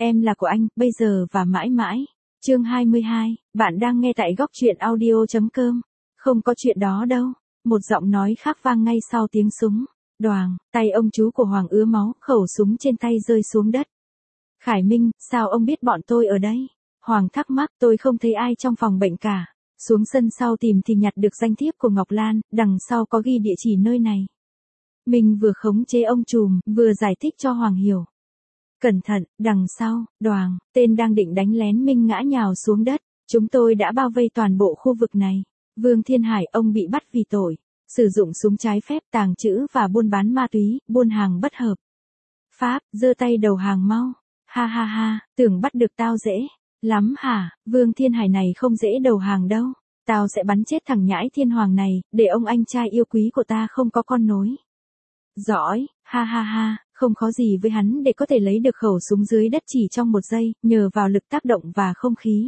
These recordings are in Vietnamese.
Em là của anh, bây giờ và mãi mãi. Chương 22, bạn đang nghe tại góc truyện audio.com. Không có chuyện đó đâu. Một giọng nói khác vang ngay sau tiếng súng. Đoàng, tay ông chú của Hoàng ứa máu, khẩu súng trên tay rơi xuống đất. Khải Minh, sao ông biết bọn tôi ở đây? Hoàng thắc mắc, tôi không thấy ai trong phòng bệnh cả. Xuống sân sau tìm thì nhặt được danh thiếp của Ngọc Lan, đằng sau có ghi địa chỉ nơi này. Mình vừa khống chế ông trùm, vừa giải thích cho Hoàng hiểu. Cẩn thận, đằng sau, Đoàng, tên đang định đánh lén Minh ngã nhào xuống đất. Chúng tôi đã bao vây toàn bộ khu vực này. Vương Thiên Hải, ông bị bắt vì tội sử dụng súng trái phép, tàng trữ và buôn bán ma túy, buôn hàng bất hợp pháp, giơ tay đầu hàng mau. Ha ha ha, tưởng bắt được tao dễ lắm hả? Vương Thiên Hải này không dễ đầu hàng đâu. Tao sẽ bắn chết thằng nhãi Thiên Hoàng này, để ông anh trai yêu quý của ta không có con nối. Giỏi, ha ha ha, không khó gì với hắn để có thể lấy được khẩu súng dưới đất chỉ trong một giây, nhờ vào lực tác động và không khí.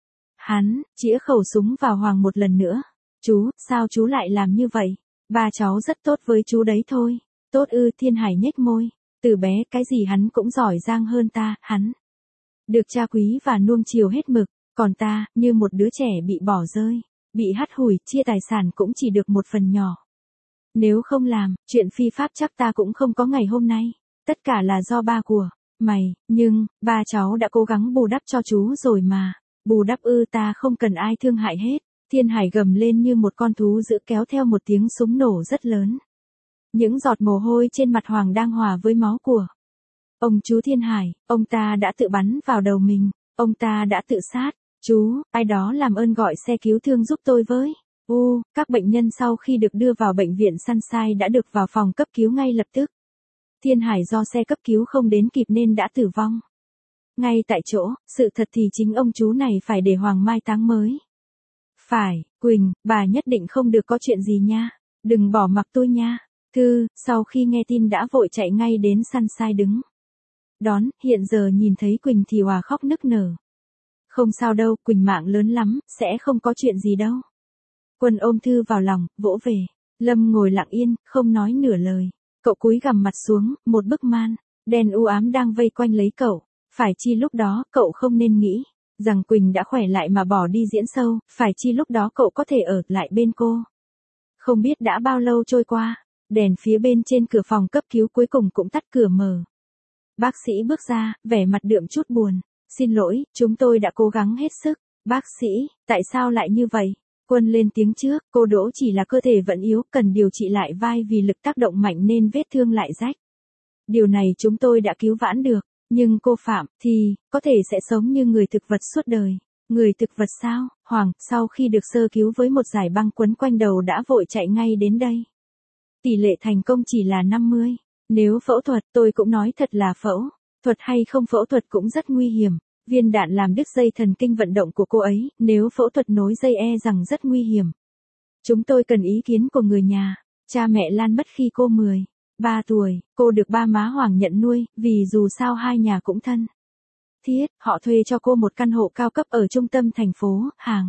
Hắn chĩa khẩu súng vào Hoàng một lần nữa. Chú, sao chú lại làm như vậy? Ba cháu rất tốt với chú đấy thôi. Tốt ư? Thiên Hải nhếch môi. Từ bé cái gì hắn cũng giỏi giang hơn ta, hắn được cha quý và nuông chiều hết mực, còn ta, như một đứa trẻ bị bỏ rơi, bị hắt hủi, chia tài sản cũng chỉ được một phần nhỏ. Nếu không làm chuyện phi pháp chắc ta cũng không có ngày hôm nay. Tất cả là do ba của mày, nhưng ba cháu đã cố gắng bù đắp cho chú rồi mà. Bù đắp ư? Ta không cần ai thương hại hết. Thiên Hải gầm lên như một con thú dữ, kéo theo một tiếng súng nổ rất lớn. Những giọt mồ hôi trên mặt Hoàng đang hòa với máu của ông chú Thiên Hải. Ông ta đã tự bắn vào đầu mình. Ông ta đã tự sát. Chú, ai đó làm ơn gọi xe cứu thương giúp tôi với. Các bệnh nhân sau khi được đưa vào bệnh viện Sunshine đã được vào phòng cấp cứu ngay lập tức. Thiên Hải do xe cấp cứu không đến kịp nên đã tử vong ngay tại chỗ. Sự thật thì chính ông chú này phải để Hoàng mai táng mới. Phải, Quỳnh, bà nhất định không được có chuyện gì nha. Đừng bỏ mặc tôi nha. Thư, sau khi nghe tin đã vội chạy ngay đến Sunshine đứng đón, hiện giờ nhìn thấy Quỳnh thì Hòa khóc nức nở. Không sao đâu, Quỳnh mạng lớn lắm, sẽ không có chuyện gì đâu. Quân ôm Thư vào lòng, vỗ về. Lâm ngồi lặng yên, không nói nửa lời. Cậu cúi gằm mặt xuống, một bức man đen u ám đang vây quanh lấy cậu. Phải chi lúc đó, cậu không nên nghĩ rằng Quỳnh đã khỏe lại mà bỏ đi diễn sâu, phải chi lúc đó cậu có thể ở lại bên cô. Không biết đã bao lâu trôi qua, đèn phía bên trên cửa phòng cấp cứu cuối cùng cũng tắt, cửa mở. Bác sĩ bước ra, vẻ mặt đượm chút buồn. Xin lỗi, chúng tôi đã cố gắng hết sức. Bác sĩ, tại sao lại như vậy? Quân lên tiếng trước, cô Đỗ chỉ là cơ thể vẫn yếu, cần điều trị lại vai vì lực tác động mạnh nên vết thương lại rách. Điều này chúng tôi đã cứu vãn được, nhưng cô Phạm, thì, có thể sẽ sống như người thực vật suốt đời. Người thực vật sao? Hoàng, sau khi được sơ cứu với một dải băng quấn quanh đầu đã vội chạy ngay đến đây. Tỷ lệ thành công chỉ là 50. Nếu phẫu thuật, tôi cũng nói thật là phẫu thuật hay không phẫu thuật cũng rất nguy hiểm. Viên đạn làm đứt dây thần kinh vận động của cô ấy, nếu phẫu thuật nối dây e rằng rất nguy hiểm. Chúng tôi cần ý kiến của người nhà. Cha mẹ Lan mất khi cô 13 tuổi, cô được ba má Hoàng nhận nuôi, vì dù sao hai nhà cũng thân thiết, họ thuê cho cô một căn hộ cao cấp ở trung tâm thành phố, hàng.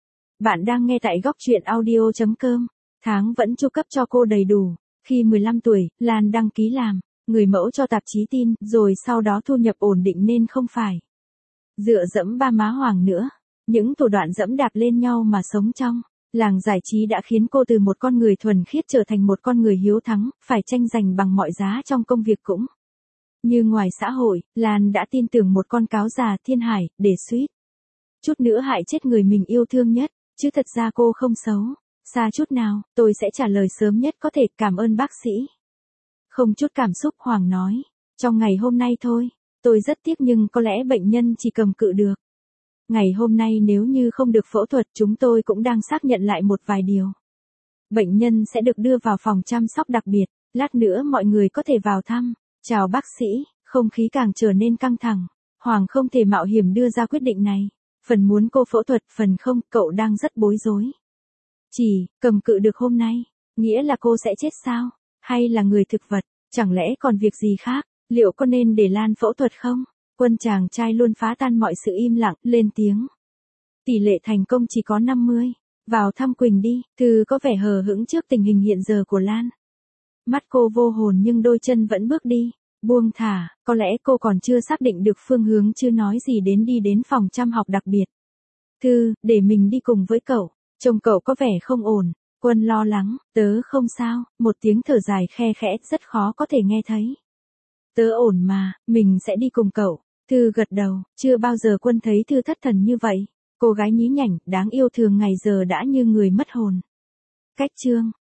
Bạn đang nghe tại góc truyện audio.com. Tháng vẫn chu cấp cho cô đầy đủ. Khi 15 tuổi, Lan đăng ký làm người mẫu cho tạp chí tin, rồi sau đó thu nhập ổn định nên không phải dựa dẫm ba má Hoàng nữa. Những thủ đoạn dẫm đạp lên nhau mà sống trong làng giải trí đã khiến cô từ một con người thuần khiết trở thành một con người hiếu thắng, phải tranh giành bằng mọi giá trong công việc cũng như ngoài xã hội. Lan đã tin tưởng một con cáo già Thiên Hải, để suýt chút nữa hại chết người mình yêu thương nhất, chứ thật ra cô không xấu xa chút nào. Tôi sẽ trả lời sớm nhất có thể, cảm ơn bác sĩ. Không chút cảm xúc, Hoàng nói. Trong ngày hôm nay thôi. Tôi rất tiếc nhưng có lẽ bệnh nhân chỉ cầm cự được. Ngày hôm nay nếu như không được phẫu thuật, chúng tôi cũng đang xác nhận lại một vài điều. Bệnh nhân sẽ được đưa vào phòng chăm sóc đặc biệt. Lát nữa mọi người có thể vào thăm. Chào bác sĩ. Không khí càng trở nên căng thẳng. Hoàng không thể mạo hiểm đưa ra quyết định này. Phần muốn cô phẫu thuật, phần không, cậu đang rất bối rối. Chỉ cầm cự được hôm nay, nghĩa là cô sẽ chết sao? Hay là người thực vật? Chẳng lẽ còn việc gì khác? Liệu có nên để Lan phẫu thuật không? Quân chàng trai luôn phá tan mọi sự im lặng, lên tiếng. Tỷ lệ thành công chỉ có 50. Vào thăm Quỳnh đi. Thư có vẻ hờ hững trước tình hình hiện giờ của Lan. Mắt cô vô hồn nhưng đôi chân vẫn bước đi. Buông thả, có lẽ cô còn chưa xác định được phương hướng, chưa nói gì đến đi đến phòng chăm học đặc biệt. Thư, để mình đi cùng với cậu, trông cậu có vẻ không ổn. Quân lo lắng, tớ không sao, một tiếng thở dài khe khẽ rất khó có thể nghe thấy. Tớ ổn mà, mình sẽ đi cùng cậu. Thư gật đầu, chưa bao giờ Quân thấy Thư thất thần như vậy. Cô gái nhí nhảnh, đáng yêu thường ngày giờ đã như người mất hồn. Cách chương